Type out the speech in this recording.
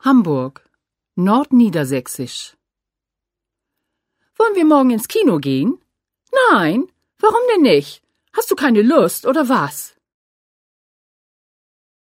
Hamburg, Nordniedersächsisch. Wollen wir morgen ins Kino gehen? Nein, warum denn nicht? Hast du keine Lust, oder was?